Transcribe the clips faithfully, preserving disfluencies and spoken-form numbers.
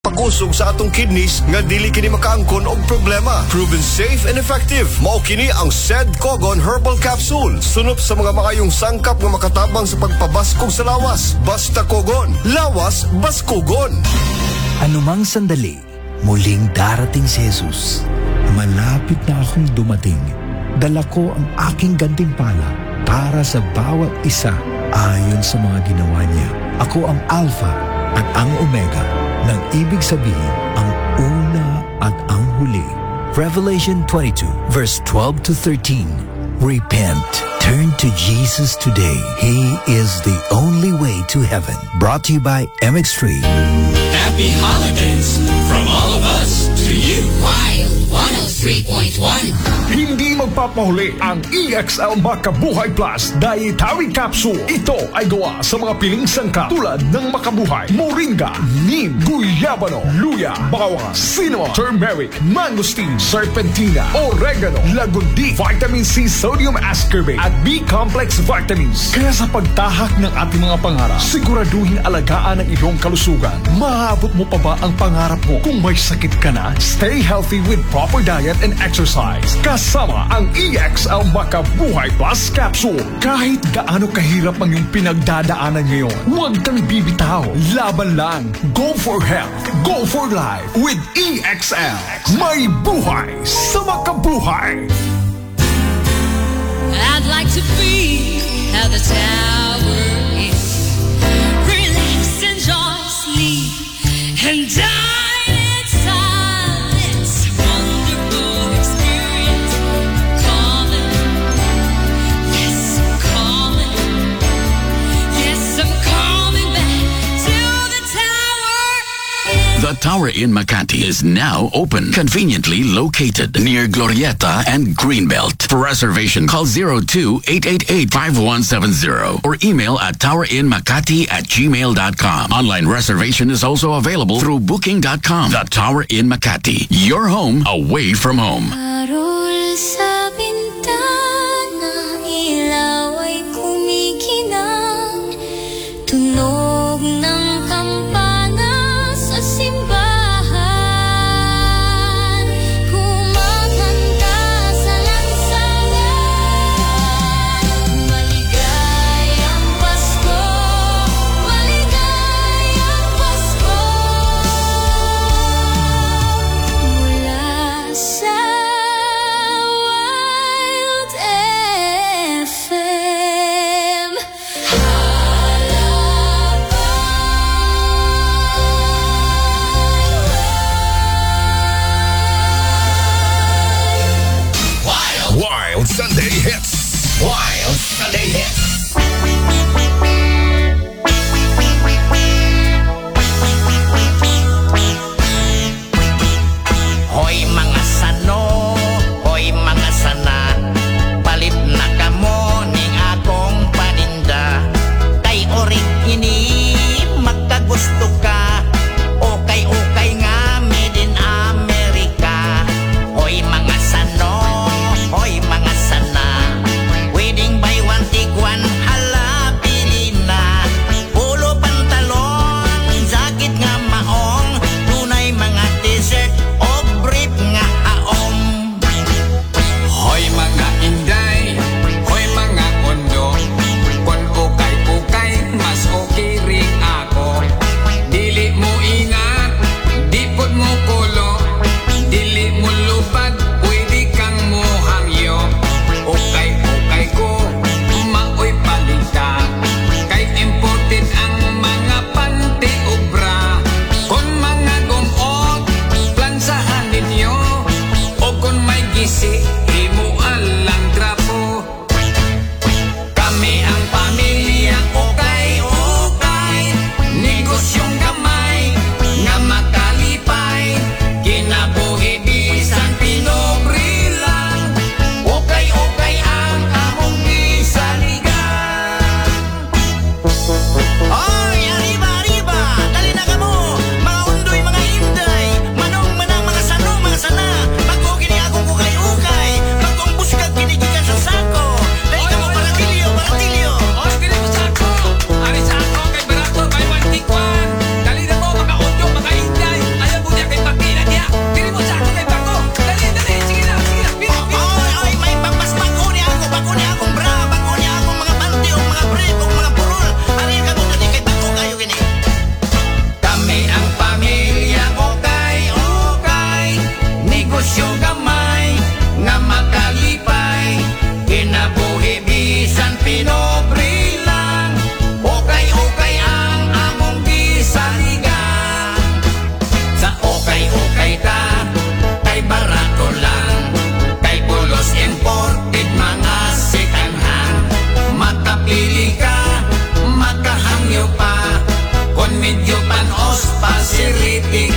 pakusog sa atong kidneys nga dili kini makaangkon og problema. Proven safe and effective. Mao kini ang S E D Cogon Herbal Capsule. Sunop sa mga makayong sangkap nga makatabang sa pagpabaskog sa lawas. Basta Cogon. Lawas, baskugon. Anumang sandali, muling darating si Jesus. Malapit na akong dumating. Dala ko ang aking gantimpala para sa bawat isa ayon sa mga ginawa niya. Ako ang Alpha at ang Omega, nang ibig sabihin ang una at ang huli. Revelation twenty-two, verse twelve to thirteen. Repent. Turn to Jesus today. He is the only way to heaven. Brought to you by M X three. Happy holidays from all of us to you. Wild one oh three point one. Hindi magpapahuli ang E X L Makabuhay Plus Dietary Capsule. Ito ay gawa sa mga piling sangkap tulad ng Makabuhay, Moringa, Neem, Guyabano, Luya, Bawang, Cinnamon, Turmeric, Mangosteen, Serpentina, Oregano, Lagundi, Vitamin C, Sodium Ascorbate at B-complex vitamins. Kaya sa pagtahak ng ating mga pangarap, siguraduhin alagaan ang iyong kalusugan. Maabot mo pa ba ang pangarap mo? Kung may sakit ka na, stay healthy with proper diet and exercise. Kasama ang E X L Makabuhay Plus Capsule. Kahit gaano kahirap ang iyong pinagdadaanan ngayon, huwag kang bibitaw. Laban lang. Go for health. Go for life with E X L. May buhay sa makabuhay. I'd like to be at the tower is. Relax, enjoy, sleep, and die in silence. Wonderful experience. Calling. Yes, I'm calling. Yes, I'm coming back to the tower. The Tower in Makati is now open, conveniently located near Glorieta and Greenbelt. For reservation, call zero two eight eight eight five one seven zero or email at towerinmakati at gmail dot com. Online reservation is also available through booking dot com. The Tower in Makati, your home away from home. Parol sa bintana, ilaw ay kumikinang. Tunog ng kampana sa simbahan. Kumakanta sa lansangan. Maligayang Pasko, maligayang Pasko. Mula sa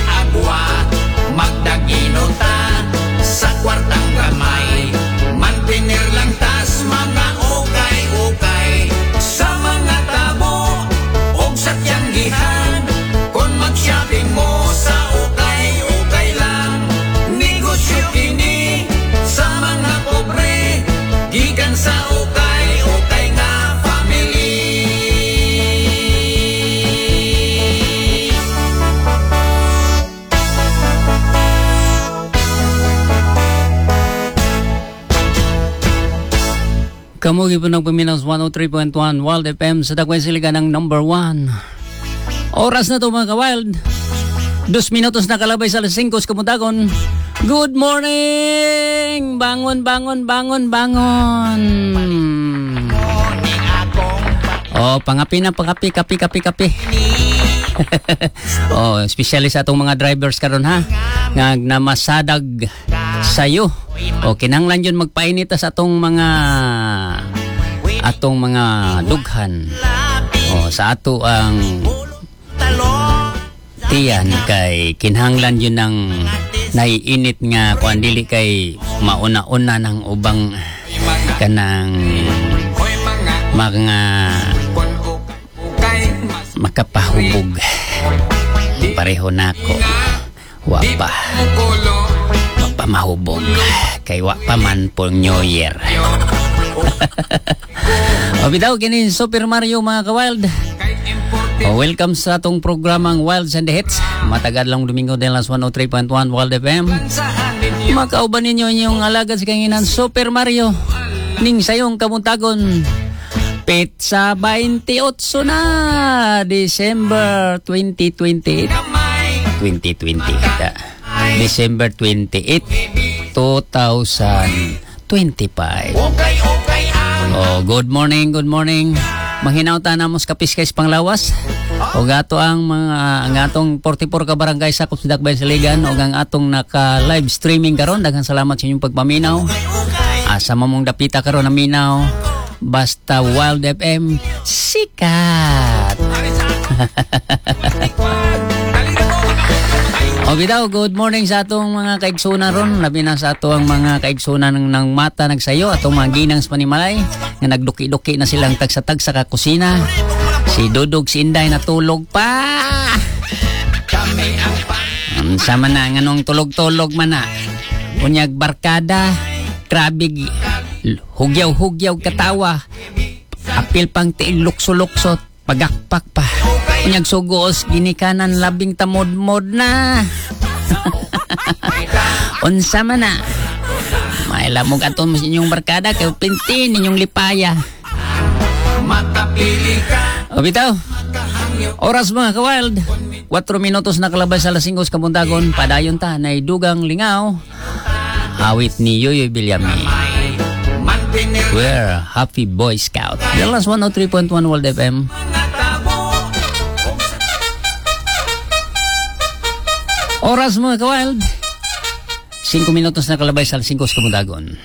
agwa, magdaginota sa kwartang gamay. Mantinir lang tas mga ukay-ukay sa mga tabo og sa tiyanggihan. Kung mag-shopping mo sa ukay-ukay lang, negosyo kini sa mga pobre, gikan sa ukay-ukay nga family. Kamugi po ng Paminas one oh three point one Wild F M sa Dakway Siligan ng number one. Oras na to mga ka-Wild. Dos minutos na kalabay sa alas singko kamuntagon. Good morning! Bangon, bangon, bangon, bangon! Oh, pangapi na, pangapi, kapi, kapi, kapi. Oh, especially sa atong mga drivers karon ha. Nga namasadag sayo. O kinahanglan yun magpainit sa atong mga atong mga dughan. O sa ato ang tiyan kay kinahanglan yun ng naiinit nga kuan dili kay mauna-una ng ubang kanang mga makapahubog. Pareho nako. Wa pa. Wa pa mahubog. Kay wa pa man po New Year. O bitaw kini Super Mario mga ka-Wild. O welcome sa atong programang Wilds and the Hits. Matagad lang Domingo de las one oh three point one Wild F M. Makauban ninyo yung alagad sa kanginan Super Mario. Ning sayong kamuntagon. Pizza twenty-eight na December twenty twenty-eight. twenty twenty-eight. December twenty-eighth, twenty twenty-five. Oh, good morning, good morning. Manghinauta na mo sa Kapiskay Panglawas. O gato ang mga ang atong forty-four ka barangay sakop sa Dakbayan Saligan o ang atong naka live streaming karon. Daghang salamat sa inyong pagpaminaw. Asa mamong dapita karon na minaw. Basta Wild F M sikat. O bitaw, good morning sa atong mga kaigsunan ron. Labi na sa ato ang mga kaigsunan ng, ng mata nagsayo. Atong mga ginang sa Panimalay nga nagduki-duki na silang tag-sa-tag sa kakusina. Si Dudog, si Inday natulog pa. Um, sama na nga nung tulog-tulog man na. Unyag barkada, krabig, hugyaw-hugyaw katawa. Apil pang tiil lukso-lukso, pagakpak pa. Unyag sugos, ginikanan labing tamod-mod na. Unsa man na. May lamog aton mo sa inyong barkada, kayo pintin ninyong lipaya. O bitaw, oras mga ka-Wild. four minutos na kalabay sa alas singko kamuntagon. Padayon ta na idugang lingaw. Awit ni Yoyoy Bilyami. We're Happy Boy Scout. Dallas one oh three point one Wild F M. Oras mga ka-Wild. five minutos na kalabay sa alas singko kamuntagon.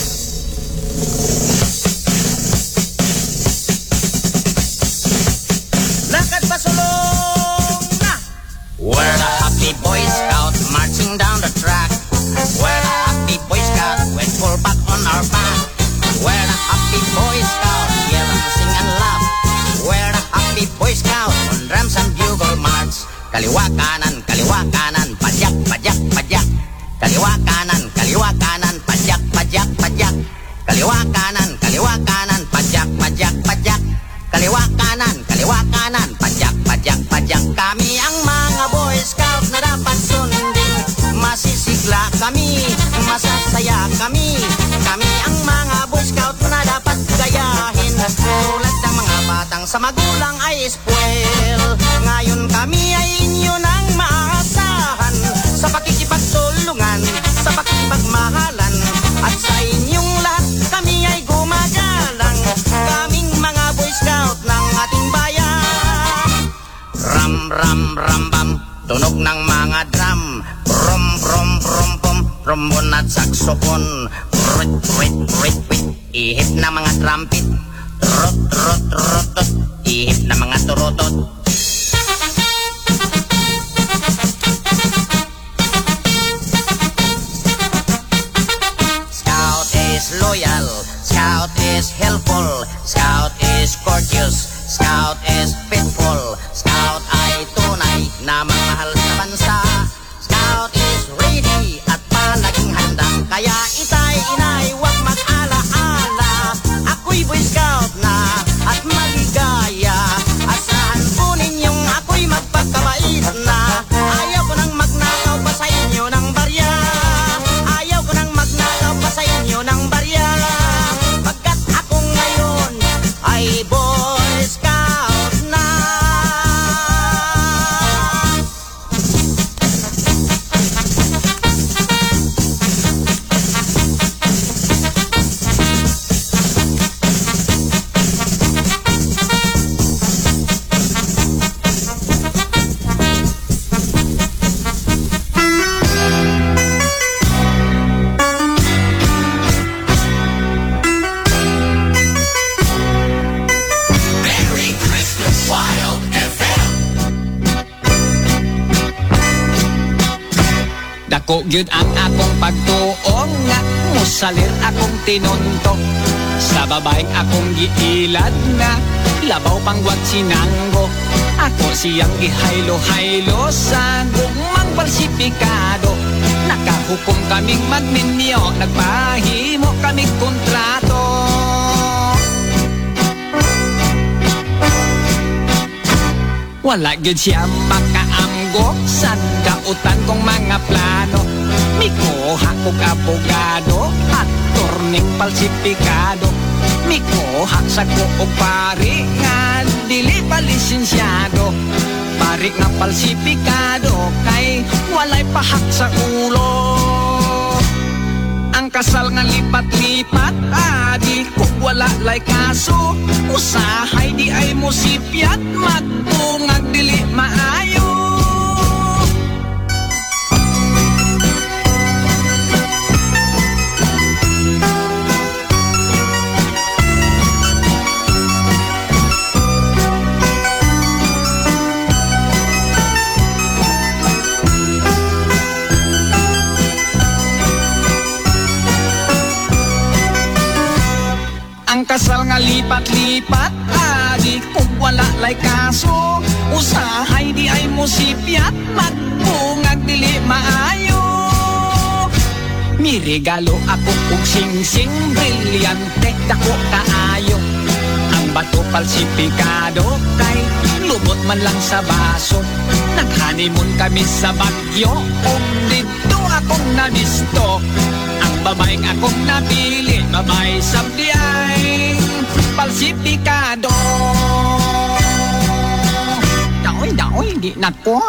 Lakad pasulong na! We're the Happy Boy Scout marching down the track. We're the Happy Boy Scout with full back on our back. We're the Happy Boy Scout, yeah, we sing and laugh. We're the Happy Boy Scout on drums and bugle march. Kaliwa kanan, kaliwa kanan, pajak, pajak, pajak. Kaliwa kanan, kaliwa kanan, pajak, pajak, pajak. Kaliwa kanan, kaliwa kanan, pajak, pajak, pajak. Kaliwa kanan, kaliwa kanan, pajak, pajak, pajak. Kami ang mga Boy Scout na dapat sundin. Masisigla kami, masasaya kami. Kami ang mga Boy Scout na dapat gayahin. Tulad ng mga batang sa magulang ay spoil. Ngayon kami ay inyo nang maasahan. Sa pakikipagtulungan, sa pakikipagmahalan. At sa inyong lahat kami ay gumagalang. Kaming mga Boy Scout ng ating bayan. Ram, ram, ram, bam, tunog ng mga drum. Brum, brum, brum, bum, trombon at saxophone. Ruit, ruit, ruit, ruit, ihip na mga trumpet. Trot, trot, trot, trot, ihip na mga turotot. Dako gyud ang akong pagtuong nga musalir akong tinuntok sa babaeng akong giilad nga labaw pangwag sinanggo. Ako siyang gihaylo-haylo sa gugmang falsipikado. Nakahukom kaming magminyo, nagpahimo kaming kontrato. Wala gyud siya makaamgo sa kautan kong mga plano. Mikuha kong abogado at turning falsipikado. Mikuha sa kuog pari nga dili pa lisensyado. Pari nga falsipikado kay walay pahak sa ulo. Ang kasal nga lipat-lipat, adi kung wala lay kaso. Usahay di ay musipyat, magbungag dili maayo. Ang kasal nga lipat-lipat, adi kung wala lay kaso. Usahay di ay musipyat, magbungag dili maayo. Mirigalo ako kung sing-sing, brilyante dako kaayo. Ang bato falsipikado kay lubot man lang sa baso. Nag-honeymoon kami sa Baguio, kung dito akong nabisto. Ang babaeng akong napili, babae sabdi ay falsipikado. Daoy, daoy, di na ko.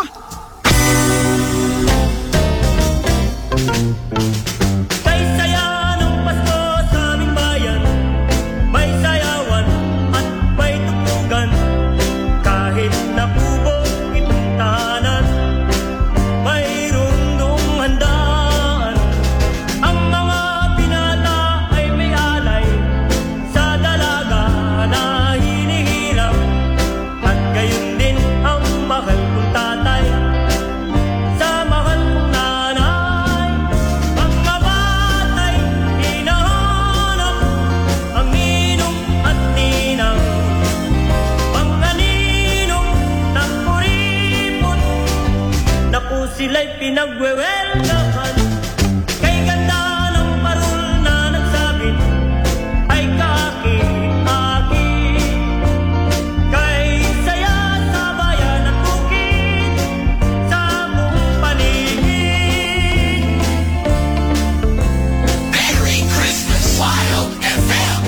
May saya ng Pasko sa aming bayan, may sayawan at may tugtugan. Kahit napubog itong tahanan, mayroon dong handaan. Ang mga binata ay may alay sa dalaga na hinihirap. At gayon din ang mahal kong tatay sa mahal kong nanay. Mga batay hinahanap ang ninong at ninang, mga ninong ng kuripot. Naku sila'y pinagwewelgahan. Kay ganda ng parol na nagsabit ay kaaki-aki. Kay saya sa bayan at bukid sa buong paligid. Merry Christmas, Wild F M.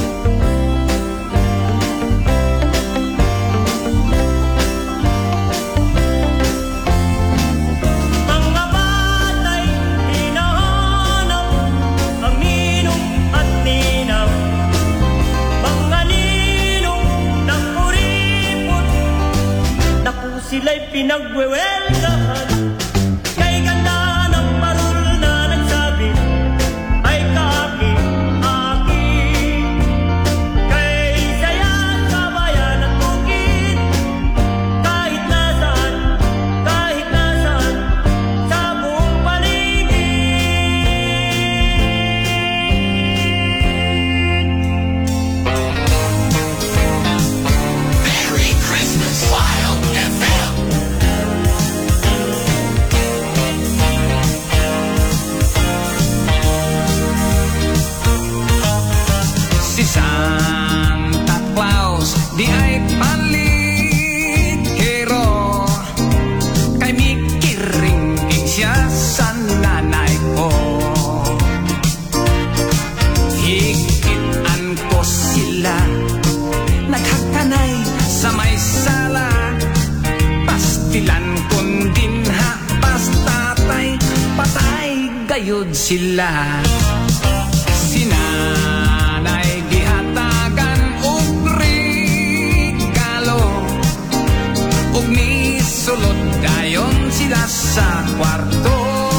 Mga batay hinahanap ang ninong at ninang, mga ninong ng kuripot. Naku sila'y pinagwewelgahan. Kay ganda ng parol na nagsabi ay kaaki-aki. Kay saya sa bayan at bukid, kahit nasaan, kahit nasaan sa buong paligid. Merry Christmas, Wild F M. Si Santa Claus di ay palikero, kay mikiringking siya sa nanay ko. Higitan ko sila, naghakanay sa may sala. Pastilan kundin ha, pastatay, patay gayud sila. Sinanay gihatagan og regalo, ug ni sulod dayon sila sa kwarto.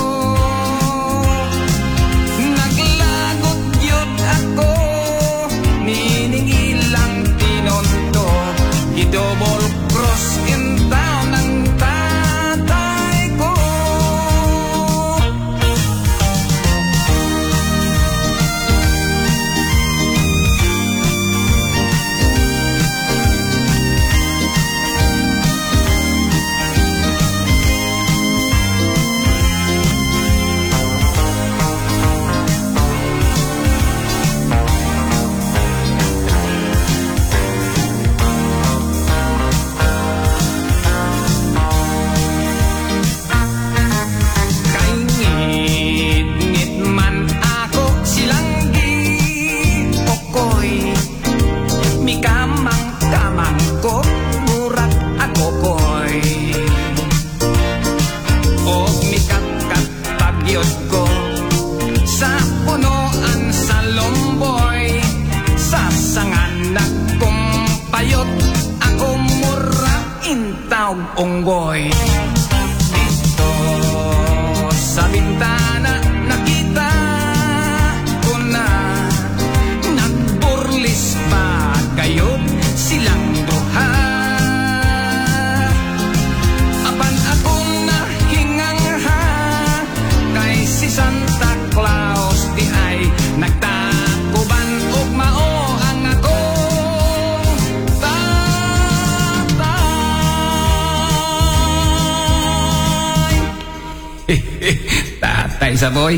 Naglagot yun ako, nining ilang tinonto, i-double cross in town ang tatay ko. Tatay sa boy.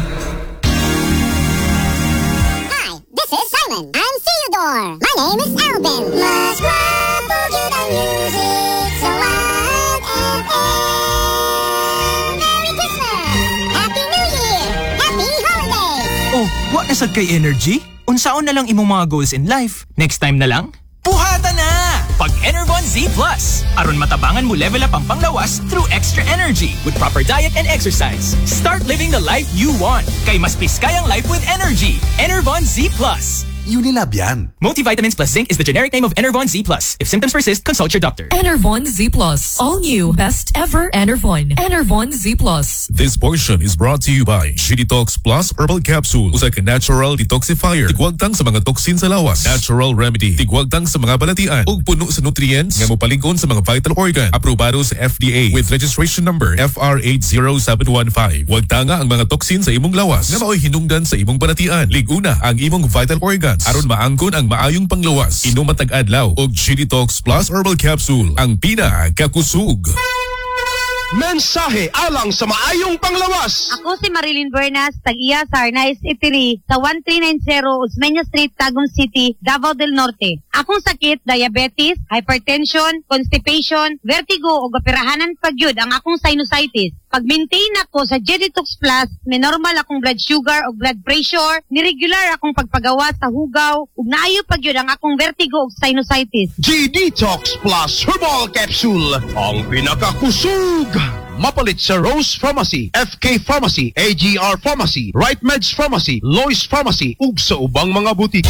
Hi, this is Simon. I'm Theodore. My name is Alvin. Mas guwapo yun ang music sa Wild F M. Merry Christmas! Happy New Year! Happy Holidays! Oh, what na sad kay energy? Unsaon na lang imong mga goals in life? Next time na lang? Puhata na! Pag Enervon Z Plus. Aron matabangan mo level up ang panglawas through extra energy with proper diet and exercise. Start living the life you want. Kay mas piskayang life with energy. Enervon Z Plus. Unilab yan. Multivitamins plus zinc is the generic name of Enervon Z Plus. If symptoms persist, consult your doctor. Enervon Z Plus. All new. Best ever Enervon. Enervon Z Plus. This portion is brought to you by G Detox Plus Herbal Capsule. Usa ka natural detoxifier. Tigwagtang sa mga toxin sa lawas. Natural remedy. Tigwagtang sa mga balatian. Ug puno sa nutrients nga mopalig-on sa mga vital organ. Aprobado sa F D A with registration number F R eight zero seven one five. Wagtanga ang mga toxin sa imong lawas nga mao'y hinungdan sa imong balatian. Liguna ang imong vital organ aron maangkon ang maayong panglawas. Inom matag adlaw og G Detox Plus Herbal Capsule, ang pinakakusog. Mensahe alang sa maayong panglawas. Ako si Marilyn Bernas, tag-iya sa Arnaiz Eatery sa one three nine zero Osmeña Street, Tagum City, Davao del Norte. Akong sakit, diabetes, hypertension, constipation, vertigo o operahanan pagyud ang akong sinusitis. Pag-maintain ako sa G Detox Plus, may normal akong blood sugar o blood pressure, ni-regular akong pagpagawa sa hugaw, ug naayo pagyud ang akong vertigo o sinusitis. G Detox Plus Herbal Capsule, ang pinakakusog. Mapalit sa Rose Pharmacy, F K Pharmacy, A G R Pharmacy, Right Meds Pharmacy, Lois Pharmacy, ug sa ubang mga butik.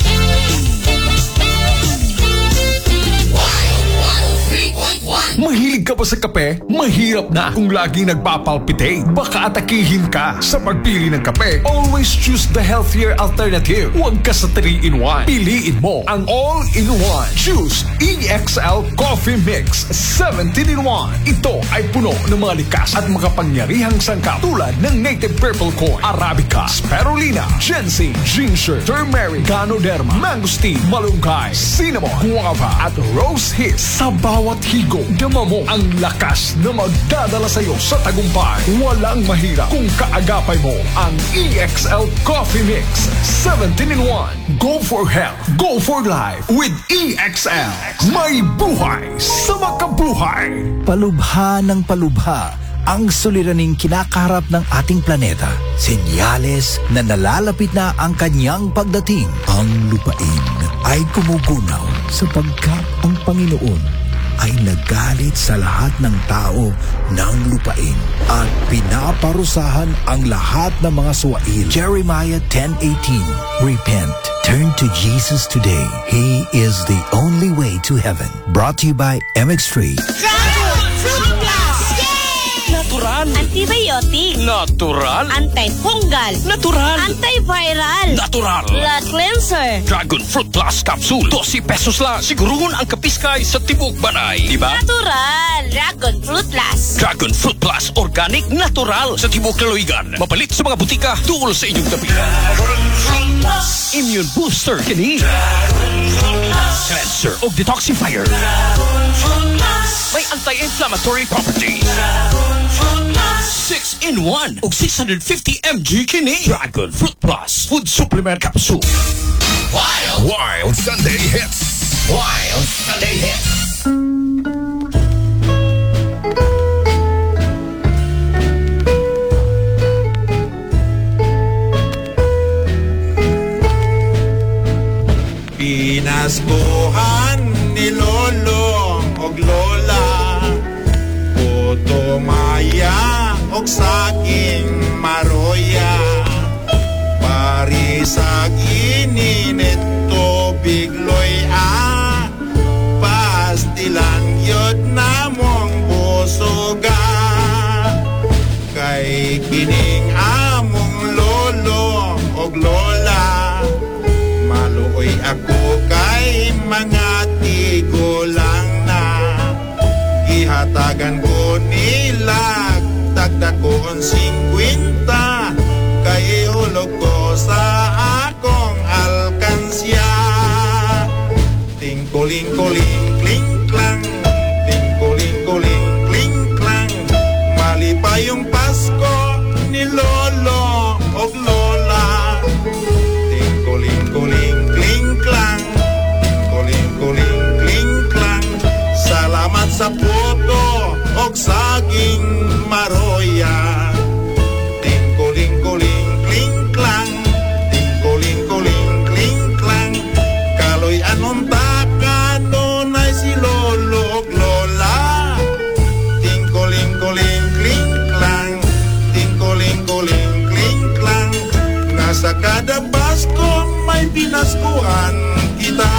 Mahilig ka ba sa kape? Mahirap na kung laging nagpapalpitate. Baka atakihin ka sa pagpili ng kape. Always choose the healthier alternative. Huwag ka sa three in one. Piliin mo ang all-in-one. Choose E X L Coffee Mix seventeen in one. Ito ay puno ng mga likas at makapangyarihang sangkap tulad ng native purple corn, arabica, spirulina, ginseng, ginger, turmeric, ganoderma, mangosteen, malunggay, cinnamon, guava at rose hip. Sa bawat higop, dama mo ang lakas na magdadala sa iyo sa tagumpay. Walang mahirap kung kaagapay mo ang E X L Coffee Mix seventeen in one. Go for health, go for life with E X L. May buhay sa makabuhay. Palubha ng palubha ang suliraning kinakaharap ng ating planeta. Senyales na nalalapit na ang kanyang pagdating. Ang lupain ay kumugunaw sapagkat ang Panginoon ay nagalit sa lahat ng tao ng lupain at pinaparusahan ang lahat ng mga suwail. Jeremiah ten eighteen. Repent. Turn to Jesus today. He is the only way to heaven. Brought to you by M X three. Dragon Fruit Plus! Natural. Antibiotic. Natural. Antifungal. Natural. Antiviral. Natural. Blood cleanser. Dragon Fruit Plus Capsule. twelve pesos lang. Siguruhon ang kapiskay sa tibok banay. Diba? Natural. Dragon Fruit Plus. Dragon Fruit Plus Organic Natural sa tibok Kaloigan. Mapalit sa mga butika tuol sa inyong tabi. Dragon Fruit Plus. Immune Booster kini. Dragon Fruit Plus. Cleanser o Detoxifier. Dragon Fruit Plus. May anti-inflammatory properties. Dragon Fruit Plus. six in one og six hundred fifty milligrams kini. Dragon Fruit Plus Food Supplement Capsule. Wild Wild Sunday Hits. Wild Sunday Hits. Pinaskuhan ni Lolo og Lola, Puto Maya og saking Maroya, Parisag ininit tubig loy a, pastilan yod namong busuga, kay kining among Lolo og Lola, maluoy ako kay mga tigulang na, gihatagan ko nila tagdakoon singkwenta, kay hulog ko sa akong alkansya. Tingkuling-kuling kling-klang, tingkuling-kuling kling-klang, mali pa yung Pasko, ni lolo og lola. Tingkuling-kuling kling-klang, tingkuling-kuling kling-klang. Salamat sa puto og saging maroya. Tingkuling-kuling kling-klang, tingkuling-kuling kling-klang. Kaloy anong taka nunay si lolo og lola. Tingkuling-kuling kling-klang, tingkuling-kuling kling-klang. Nasa kada Pasko may pinaskuhan kita.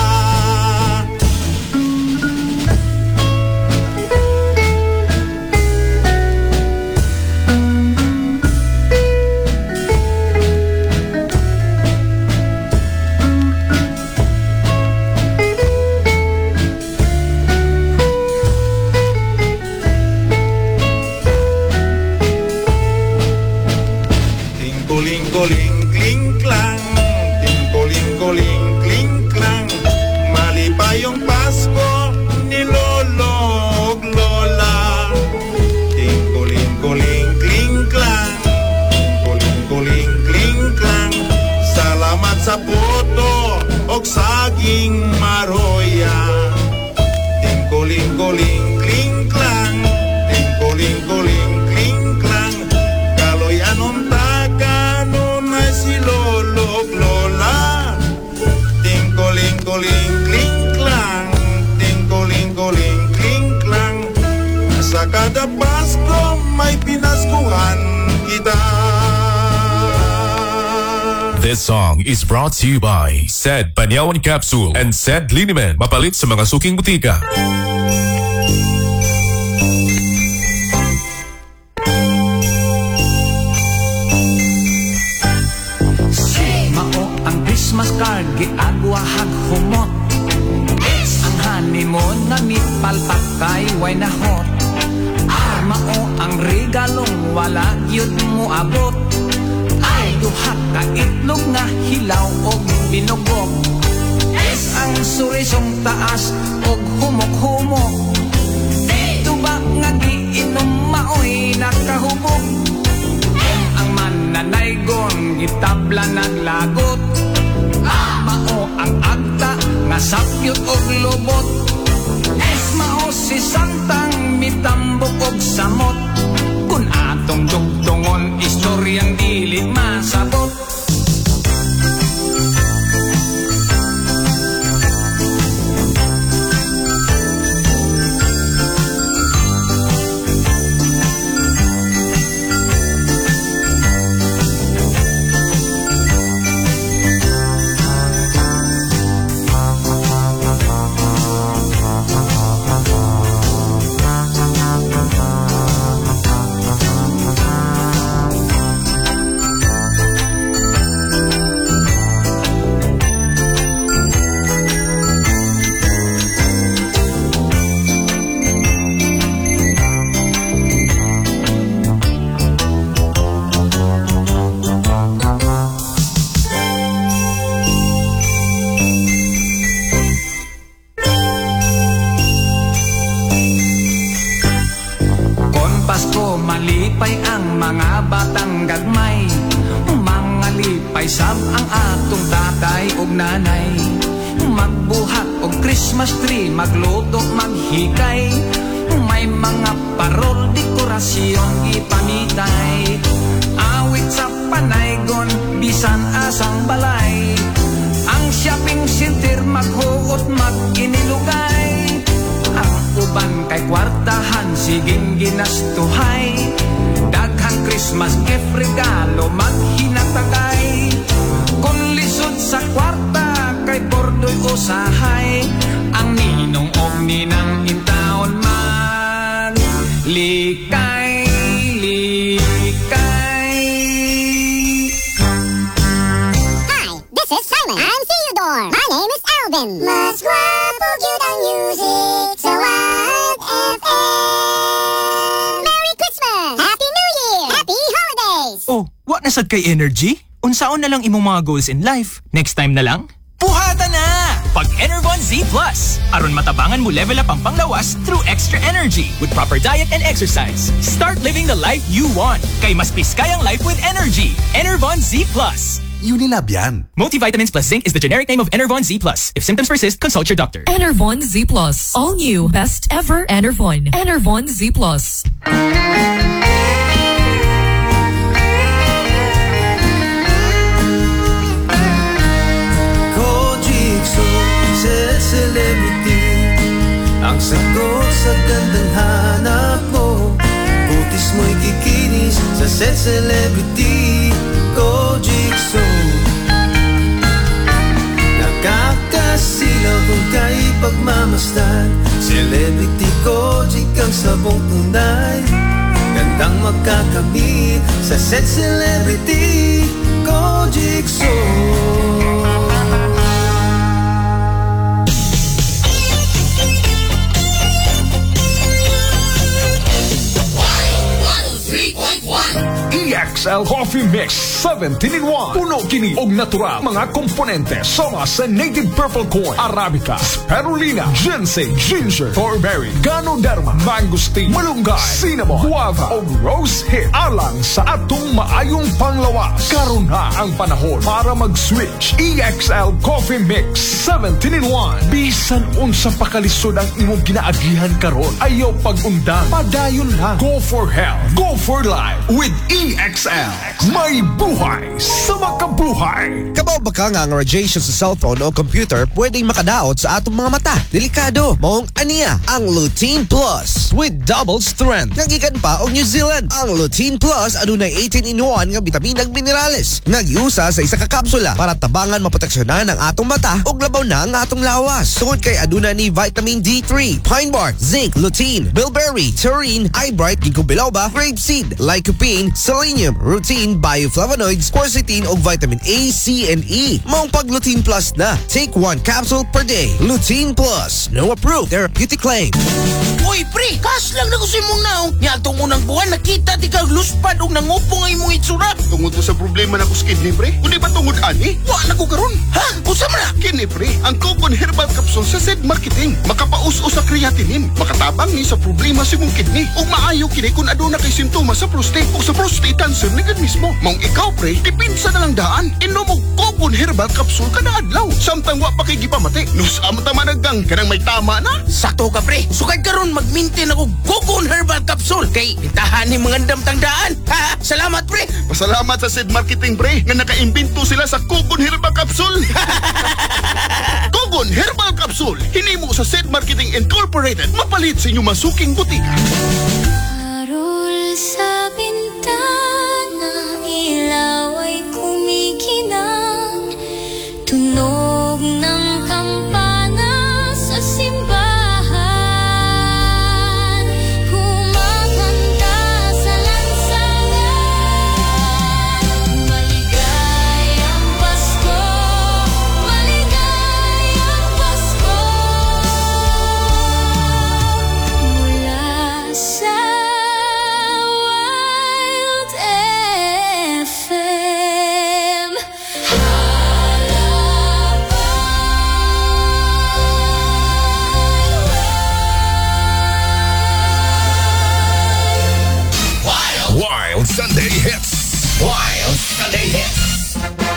Tingkuling-kuling kling-klang, tingkuling-kuling kling-klang. Malipay yung Pasko ni lolo og lola. Tingkuling-kuling kling-klang, tingkuling-kuling kling-klang. Salamat sa puto og saging maroya. Tingkuling-kuling kling-klang, tingkuling-kuling kling-klang. Kaloy anong taka nunay si lolo og lola. Tingkuling-kuling kling-klang, tingkuling-kuling kling-klang. Sa kada Pasko may pinaskuhan kita. This song is brought to you by Said Panyawan Capsule and Said Liniment. Mapalit sa mga suking butika. Mao ang Christmas card giagwahag humot. Ang honeymoon na mipalpak kay way nahot. Ah, mao ang regalong wala gyud mo abot. Ay duha ka itlog nga hilaw og binugok. Es ang surisong taas og humok-humok. Dito ba nga giinom maoy nakahubog. Ang mananaygon gitabla naglagot. Ah, mao ang agta nga sapyot og lubot. Es mao si Santang mitambok og samot. Kun atong dugtungon istoryang dili masabot. Pasko malipay ang mga batang gagmay. Mga lipay sab ang atong tatay ug nanay. Magbuhat og Christmas tree, magluto, maghikay. May mga parol, dekorasyon ipamitay. Awit sa panaygon, bisan asang balay. Ang shopping center maghuot, mag-inilugay. Ang uban kay kwartahan, siging ginastuhay. Daghang Christmas gift regalo, maghinatagay. Kung lisod sa kwarta, kay bordo'y usahay. Ang ninong og ninang intaon man, likay, likay. Hi, this is Simon. I'm Theodore. My name is Alvin. Mas guwapo cute ang music sa Wild F M. Merry Christmas! Happy New Year! Happy Holidays! Oh, what nasad kay energy? Unsaon na lang imong mga goals in life? Next time na lang? Puhata na! pag Enervon Z Plus. Aron matabangan mo level up ang panglawas through extra energy with proper diet and exercise. Start living the life you want. Kay mas piskay ang life with energy. Enervon Z Plus. Unilab yan. Multivitamins plus zinc is the generic name of Enervon Z Plus. If symptoms persist, consult your doctor. Enervon Z Plus. All new. Best ever Enervon. Enervon Z Plus. Celebrity ang sagot sa gandang hanap mo. Kutis mo'y kikinis sa set celebrity. Go Jigsaw. Nakakasilaw kung kay pagmamasdan. Celebrity Go Jig ang sabong tunay. Gandang magkakamit sa set celebrity. Go Jigsaw. E X L Coffee Mix seventeen in one. Puno kini og natural mga komponente sama sa native purple corn, arabica, spirulina, ginseng, ginger, thornberry, ganoderma, mangosteen, malunggay, cinnamon, guava og rose hip alang sa atong maayong panglawas. Karon na ang panahon para mag-switch. E X L Coffee Mix seventeen in one. Bisan unsa pa kalisod ang imong ginaagihan karon, ayaw pag-undang, padayon lang. Go for health, go for life with E X L. May buhay sa makabuhay. Kabaw ba ka nga ang radiation sa cellphone o computer pwedeng makadaot sa atong mga mata? Delikado. Maong aniya ang Lutein Plus with double strength. Nagikan pa og New Zealand. Ang Lutein Plus adunay eighteen in one nga bitamina ug minerales. Nagiusa sa isa ka kapsula para tabangan maproteksyonan ang atong mata ug labaw na ang atong lawas. Tungod kay aduna ni vitamin D three, pine bark, zinc, lutein, bilberry, taurine, eyebright, ginkgo biloba, grapeseed, lycopene, selenium, rutin, bioflavonoids, quercetin ug vitamin A, C, and E. Maong pag Lutein Plus na. Take one capsule per day. Lutein Plus. No approved therapeutic claim. Uy, pre! Kas lang na ko sa imong naong. Nga itong unang buwan, nakita di ka luspad o nangupo nga imong itsura. Tungod mo sa problema na ko sa kidney, pre. Kung di ba tungod ani? Wa na ko karon. Ha? Usa man na? Kini, pre. Ang Cogon Herbal Capsule sa Zed Marketing. Makapaus-us sa creatinine. Makatabang ni sa problema sa imong kidney. O maayo kini kung aduna kay simptoma sa prostate o sa prostate cancer nigad mismo. Maong ikaw, pre, dipinsa na lang daan. Inom mo Cogon Herbal Capsule kada adlaw. Samtang wa pa kay gipamati. Nus amo tama naggang kanang may tama na. Sakto ka, pre. Sukad karon mag-maintain ako Cogon Herbal Capsule kay pintahan ni mga damtang daan. Ha? Salamat, pre. Pasalamat sa Zed Marketing, pre, nga nakaimbento sila sa Cogon Herbal Capsule. Cogon Herbal Capsule. Hinimo sa Zed Marketing Incorporated. Mapalit sa inyong masuking butika. Parol sa bintana, ilaw ay kumikinang. Tunog ng kampana sa simbahan. Kumakanta sa lansangan. Maligayang Pasko, maligayang Pasko. Mula sa Wild F M. Wild Sunday Hits. Wild Sunday Hits.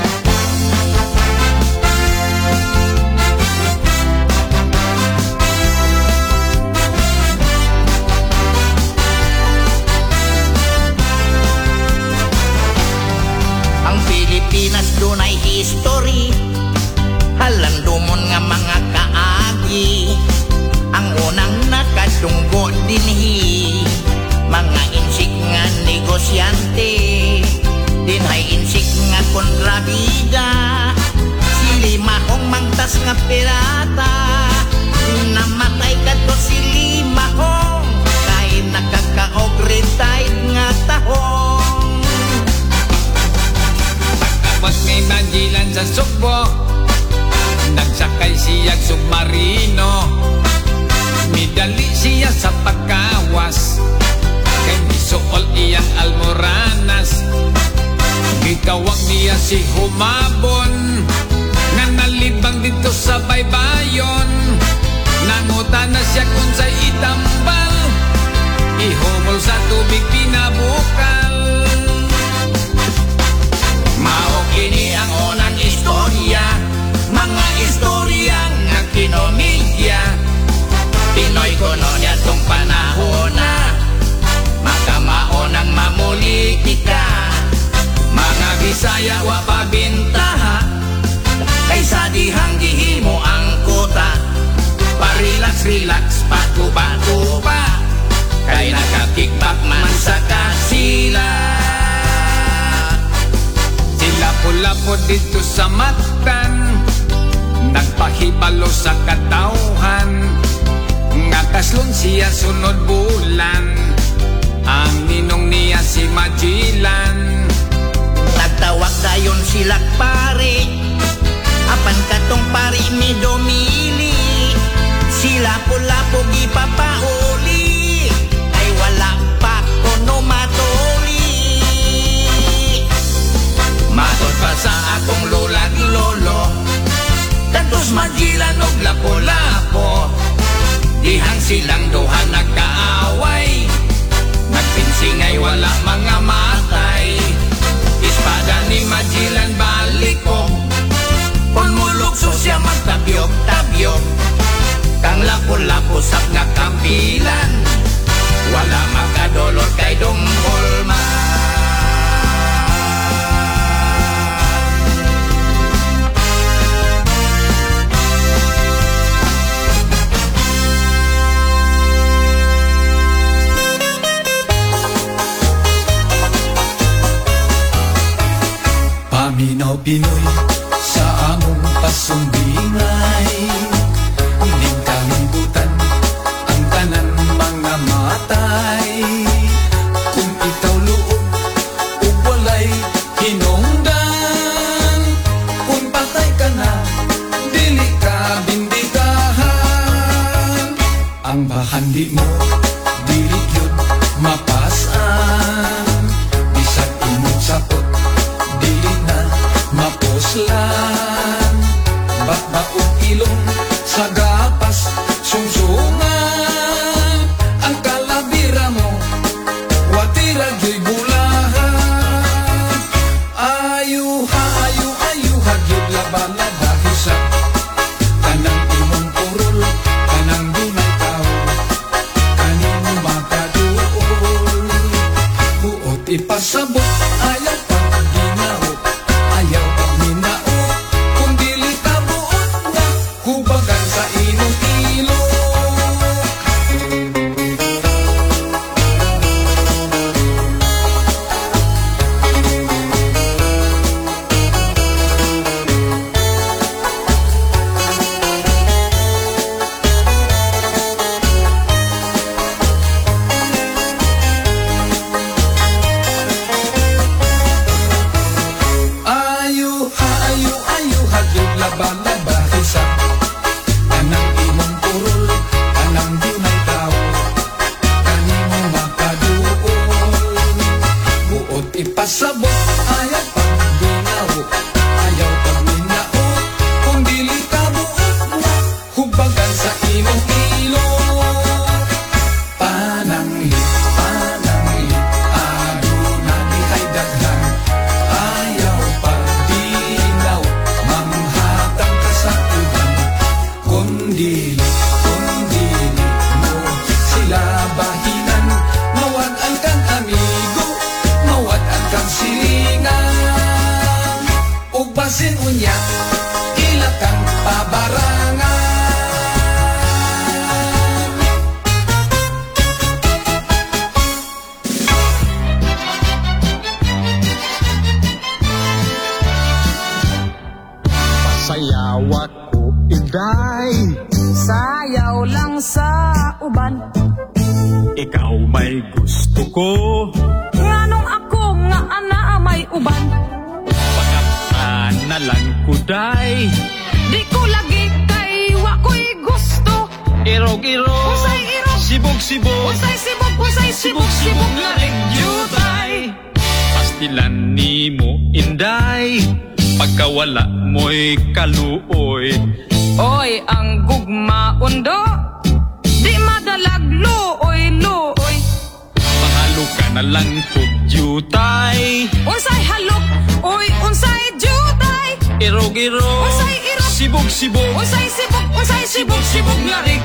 Ang Pilipinas dunay history, halandumon nga mga kaagi. Ang unang nakadunggo dinhi, mga insik nga negosyante, dinhay insik nga kontrabida. Sili mahong mangtas nga pirata, namatay kadto sili mahong, kay nakakaog retired nga tahong. Pagkabot may Magellan sa Sugbo, nagsakay siya submarino. Midali siya sa pagkawas, kay misuol iyang almoranas. Gitawag niya si Humabon, nga nalibang dito sa sa baybayon, nangutan na siya kung sa'y itambal, ihumol sa tubig pinabukal. Mao kini ang unang istorya, mga istorya nga kinomedya. Pinoy kuno niya tong panahon na makamao ng mamulitika. Mga Bisaya wa pabintaha, kaysa dihang gihimo ang kota. Parelax-relax, patuba-tuba, kay nakakickback man sa kasila. Sila pula-po dito sa matan, nagpahibalo sa katauhan, nga kaslon siya sunod bulan, ang ninong niya si Magellan. Nagtawag dayon sila pare, apan katong pare mi domili, sila pula po gipapauli, ay wala pa kono matuli. Matod pa sa akong lola't lolo, tantos Magellan og lapo-lapo, dihang silang duha nagkaaway, nagpinsingay wala mga matay. Espada ni Magellan baliko, pulmulukso siya magtabyok-tabyok, kang lapo-lapo sab nga kampilan, wala makadolor kay dungkol man. Paminaw Pinoy sa among pasumbingay, ning kalibutan ang tanan mga matay. Kung ikaw luog ug walay hinungdan, kung patay ka na dili ka binditahan. Ang bahandi mo dili gyud mapasan, bisag imong sapot dili na mapuslan. Bakbaong ilong sa gapas sungsungan, ang kalabira mo watira gyo'y bulahan. Ayuha, ayu, ayuha gyud laban-lada hisap, kanang imong purol, kanang dunay tao, kanino makaduol. Buot ipasabot ayaw pang ginaw, ayaw pang minao, kung dili ka buot nga kubagan sa inong ilong. Ayu, ayu, ayu, hagyod laban-laba hisap, kanang imong purol, kanang dunay tao, kanimo makaduol. Buot ipasabot ayaw pang ginaw, ayaw pang minao, kung dili ka buot nga hubagan sa imong ilong. Pananglit, pananglit, aduna dihay daghan, ayaw pagdinaw, manghatang ka sa uban. Kundili, kundili mo sila bahinan, mawad-an kang amigo, mawad-an kang silingan, ug basin unya ila kang pabarangan. Pasayawat ko inday, sayaw lang sa uban, ikaw may gusto ko, nganong ako nga ana may uban. pagkataan na lang ko day, Di ko lagi kay wa ko'y gusto, irog-irog, usay irog, sibog-sibog, usay sibog, usay sibog, sibog nga rin jutay. Pastilan ni mo inday, pagkawala mo'y kaluoy, Oy, ang gugma undo, di madalag luoy luoy. Mahalo ka na lang kog jutay. Unsay halok, oy unsay jutay. Irog-irog, Unsay irog, sibog-sibog, unsay sibog, unsay sibog sibog nga rig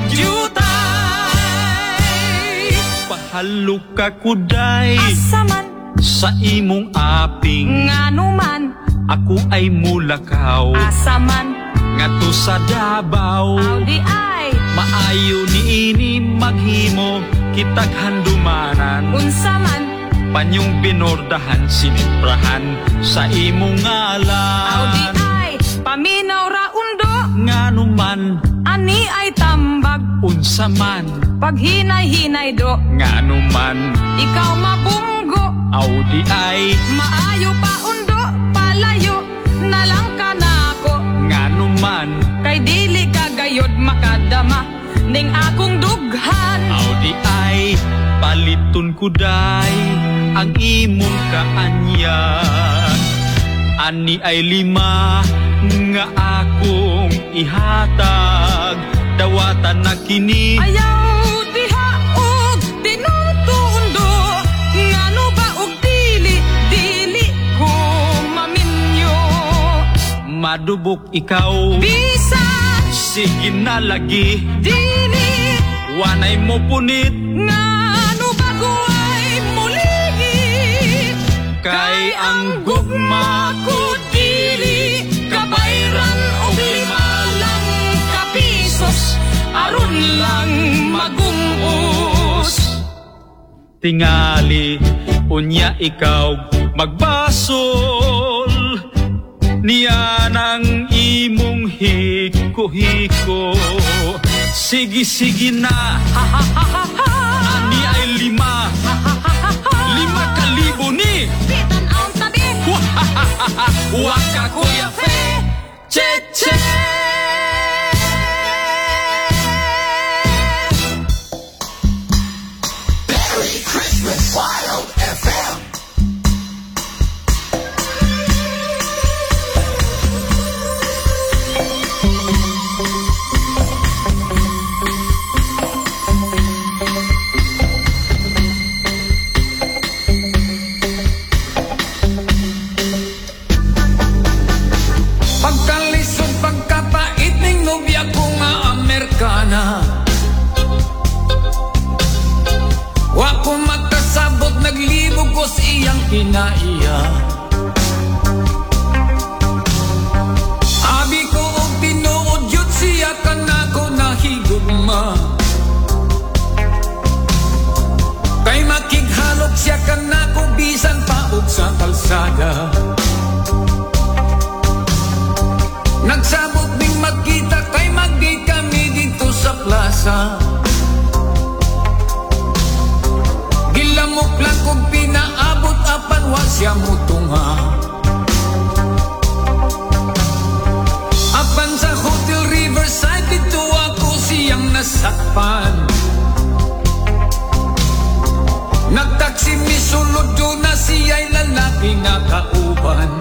jutay. Pahalo ka kuday. Asaman sa imong aping nganuman, ako ay mulakaw. asaman Ngadto sa Davao, audi ay maayo ni ini maghimo kitag handumanan. unsaman Panyong binordahan siniprahan sa imong ngalan. audi ay paminaw ra undo, Nganuman ani ay tambag. unsaman Paghinay-hinay do, nganuman ikaw mabunggo. audi ay Maayo pa undo, palayo na lang ka nako. nganuman Kay dili ka gayod makadama ning akong dughan. audi ay paliton kuday ang imong kaanyan. Ani ay lima nga akong ihatag, dawatan na kini. Ayaw diha og tinutundo, ngano ba og dili dili ko maminyo. Madubok ikaw, Bisan sige na lagi, dili wanay mo punit. ngano ba ko ay muligit. Kay ang gugma ko dili kabayran og lima lang ka pisos, aron lang magumos. tingali unya ikaw magbasol niya ng imong hiko-hiko. Sige sige na, ani ay lima, lima kalibo ni. Bitan ang tabi, Waka kuya fe, che che. Merry Christmas, Wild F M. Pagkalisod, pagkapait ning nobya ko nga Amerikana. Wa ko magkasabot, naglibog ko sa iyang kinaiya. Abi ko og tinuod yun siya kanako nahigugma. Kay makighalok siya kanako bisan pa og sa kalsada. Nagsabot ding magkita kay mag-date kami dito sa plaza. Gilamok lang kong pinaabot apan wa siya mutunga. Apan sa Hotel Riverside dito ako siyang nasakpan. Nagtaksi misulod doon na siya'y lalaki nga kauban.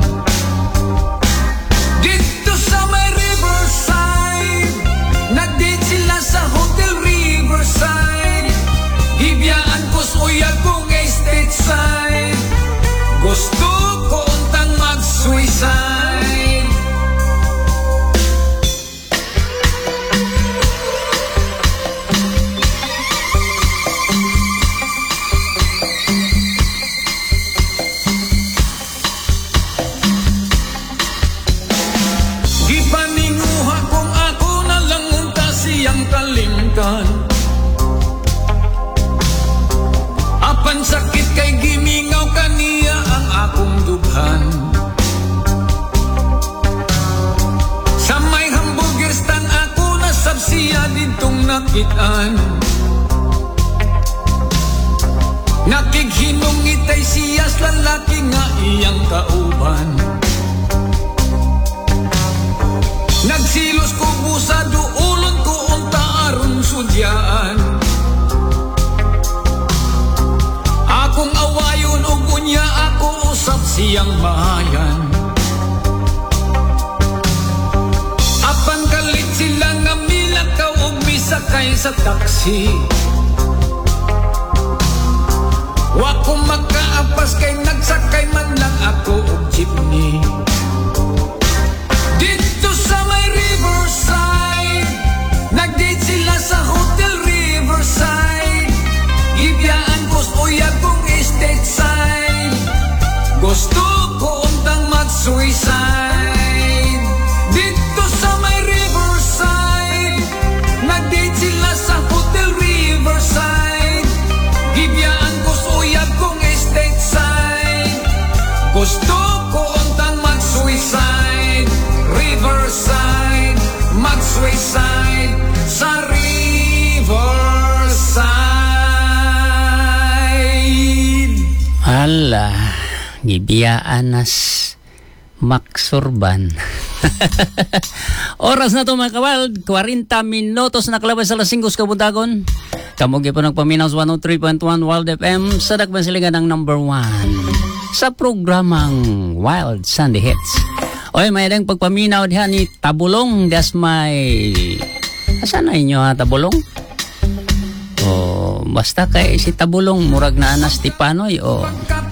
Dito sa may Riverside, nag-date sila sa Hotel Riverside. Hibiyaan ko suyag kong estate side. Gusto ko untang mag-suicide. Gipaninguha kung ako na lang unta siyang kalimtan. Apan sakit kay gimingaw kaniya ang akong dughan. Sa may hamburger stand ako nasabsiya dintong nakitaan. Nakighinungitay siyas lalaki nga iyang kauban. Nagsilos ko busa duulon ko unta aron sudyaan. Akong awayon ug unya ako usap siyang mahayan. Apan kalit sila sakay sa taxi. Wa ko makaapas kay nagsakay man lang ako og jeepney. Dito sa may Riverside, nag-date sila sa Hotel Riverside. Ibiyaan ko's uyab kong estate side. Gusto ko untang mag-suicide. Dito sa may Riverside, nag-date sila sa Hotel Riverside. Ibiyaan ko's uyab kong estate side. Gusto ko untang mag-suicide. Riverside, mag-suicide sa Riverside. Hala, gibiyaan nas maksurban. Oras na to mga kawal, forty minutos na kalabas sa alas singko sa kabuntagon. Kamugi po nagpaminaw sa one oh three point one Wild F M sa Dakban Siligan ng number one sa programang Wild Sunday Hits. Oy, may dang pagpaminaw diha ni Tabulong, das may asan na inyo ha, Tabulong? O basta kay si Tabulong murag na anas Tipanoy o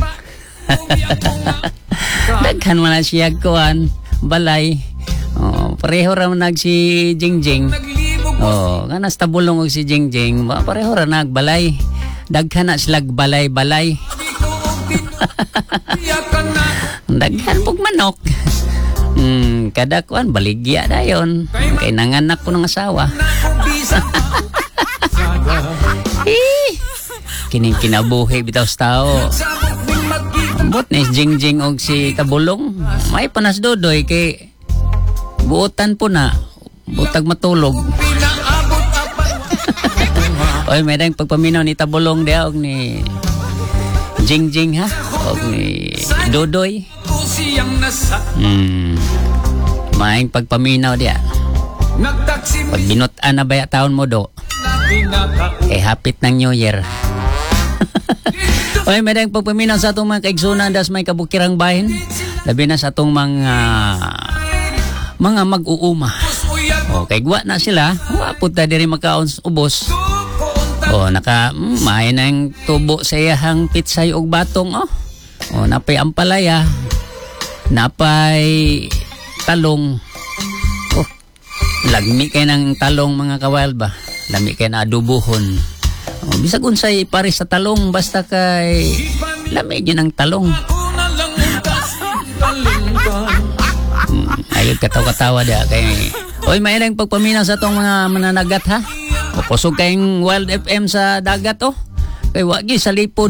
daghan man na siya kuan balay. O pareho ra nag si Jingjing. O kanas Tabulong og si Jingjing, pareho ra nagbalay. Daghan na sila balay-balay. Daghan pug manok. Hmm, kada kuan baligya dayon. Kay nanganak ko ng asawa. Eh, kining kinabuhi bitaw sa tao. Ambot ni Jingjing og si Tabulong. May panas dodoy kay buotan po na. Butag matulog. Oy, may dang pagpaminaw ni Tabulong dia og ni Jingjing ha. Og ni Dodoy. Hmm. Maing pagpaminaw dia. Pag binutan na baya taon mo do. Eh hapit ng New Year. Oy, may dang pagpaminaw sa atong mga kaigsunan das may kabukirang bahin. Labi na sa atong mga mga mag-uuma. O kay guwa na sila, wapot na diri makaon ubos. O naka mm, may nang tubo sa iyahang pitsay og batong oh. O napay ampalaya. Napay talong. Oh, lagmi kay ng talong mga kawild ba. Lami kay na adubuhon. O bisag unsay pare sa talong basta kay lami gyud ang talong. hmm, ayog katawa-katawa dia kay oy may nang pagpaminaw sa tong mga mananagat ha. O kusog kayong Wild F M sa dagat oh. Kay wagi sa lipod.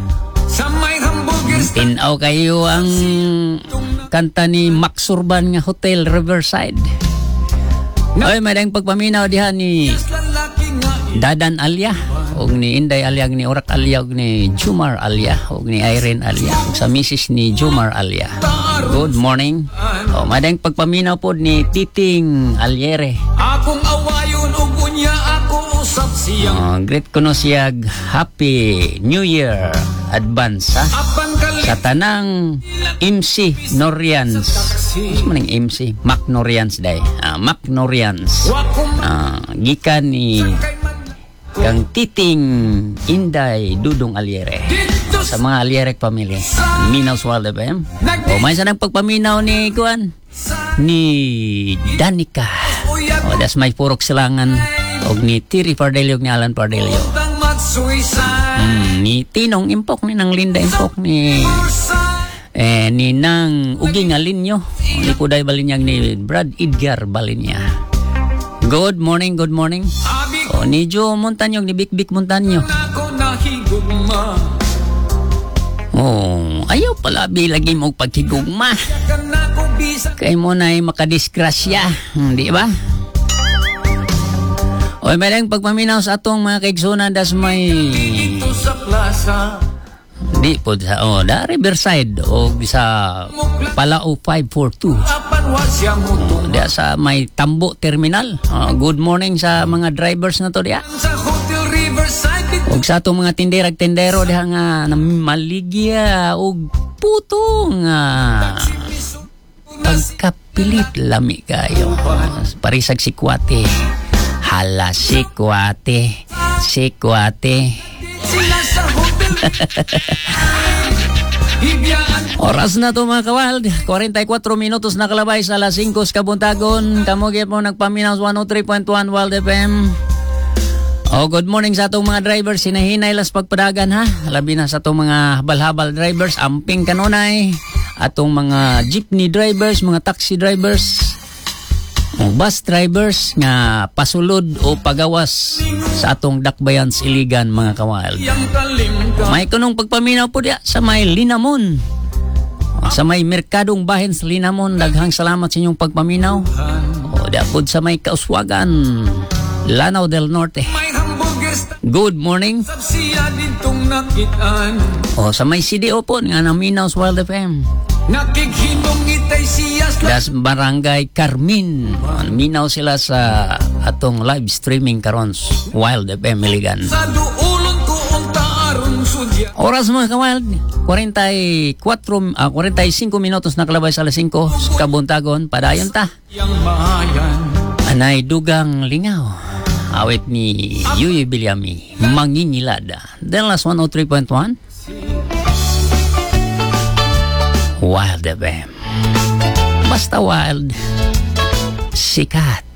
Tinaw kayo ang kanta ni Max Urban nga Hotel Riverside. Oy, may dang pagpaminaw diha ni Dadan Alia og ni Inday Alia ni Orak Alia og ni Jumar Alia og ni Irene Alia ug sa misis ni Jumar Alia. Good morning. O may dang pagpaminaw pod ni Titing Aliere. Akong awayon ug unya ako usab siyang. Oh, great kuno siya Happy New Year advance ha. Sa tanang M C Norians. Mas maning M C Mac Norians day. Ah, Mac Norians. Ah, gikan ni kang Titing Inday Dudong Aliere. Sa mga Aliere pamilya. Minaw sa Wild F M. O may sanang pagpaminaw ni kuan ni Danica. O das may purok silangan og ni Tiri Pardelio ni Alan Pardelio. Hmm, ni Tinong Impok ni nang Linda Impok ni eh ni nang Uging Alinyo ni Kuday Balinyag ni Brad Edgar Balinya. Good morning, good morning. O ni Jo Montanyog ni Bik Bik Montanyo. Oh, ayaw pala bilagi mo pagkigugma. Kay mo na'y makadisgrasya, hindi ba? Oy, may lang pagpaminaw sa atong mga kaigsunan das may di po sa oh, da Riverside o sa Palao five four two. Oh, dia sa may Tambo Terminal. Oh, good morning sa mga drivers na to dia. Og sa atong mga tinderag-tindero diha nga maligya og putong uh, pagkapilit lami kayo. Parisag si Kwate. Hala, si Kuwate. Si Kuwate. Oras na to mga kawald. forty-four minutos na kalabay sa alas five sa kabuntagon. Kamugit mo nagpaminaw sa one oh three point one Wild F M. Oh, good morning sa atong mga drivers. Hinahinay las pagpadagan ha. Labi na sa atong mga habal-habal drivers. Amping kanunay. Atong mga jeepney drivers, mga taxi drivers, bus drivers nga pasulod o pagawas sa atong dakbayan sa Iligan mga kawild. May kunong pagpaminaw po diya sa may Linamon. Sa may Merkadong Bahin sa Linamon, daghang salamat sa inyong pagpaminaw. O diapod sa may Kauswagan, Lanao del Norte. Good morning. O sa may C D O po nga naminaw sa Wild F M. Das Barangay Carmin. Minaw sila sa atong live streaming karon Wild F M Iligan. Oras mga kawild, forty-four, ah, forty-five minutos na kalabay sa alas five sa kabuntagon. Padayon ta. Anay dugang lingaw. Awit ni Yuyi Bilyami, Mangingilada. Then last one oh three point one Wild F M. Basta wild, sikat.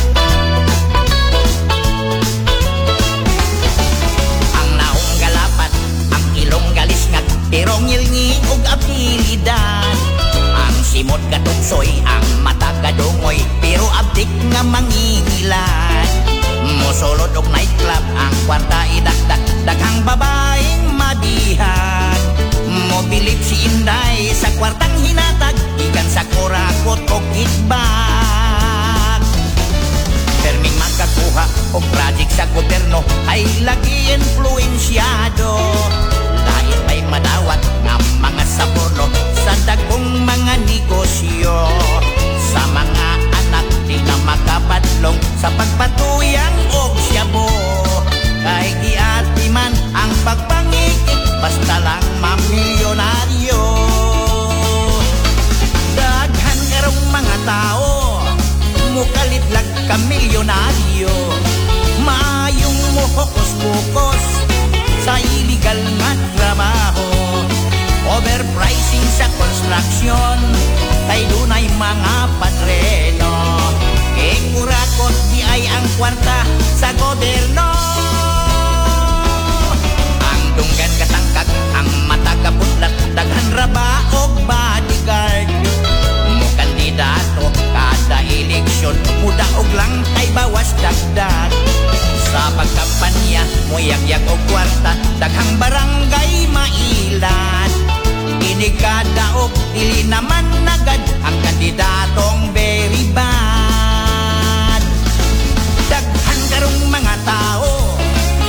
Ang naong galapat, ang ilong galisngat, pero ngilngi og abilidad. Ang simot katugsoy, ang mata kadungoy, pero abdik nga mangingilad. Mosolod og nightclub, ang kwarta idakdak, daghang babaeng madihan. Mobilip si Inday sa kwartang hinatag, ikan sa kurakot o kickback. Perming magkakuha o project sa gobyerno ay lagi influensyado. Lain may madawat ng mga saborno sa dagkong mga negosyo. Sa mga anak di na makabadlong sa pagpatuyang og siyabo. Kay giati man ang pagpangikik, basta lang mamilyonaryo. Daghan karong mga tao, mukaliplag ka milyonaryo. Maayong muhokos-pukos sa illegal nga trabaho. Overpricing sa construction, kay dunay mga padreno. Ikurakot di ay ang kwarta sa gobyerno. Ang dunggan katangkag, ang mata kaputlat, daghan raba og bodyguard. Mukandidato kada eleksyon, muda og lang ay bawas dagdag. Sa pagkampanya, muyag-yag og kwarta, daghang barangay mailan. Inikada og dili naman nagad ang kandidatong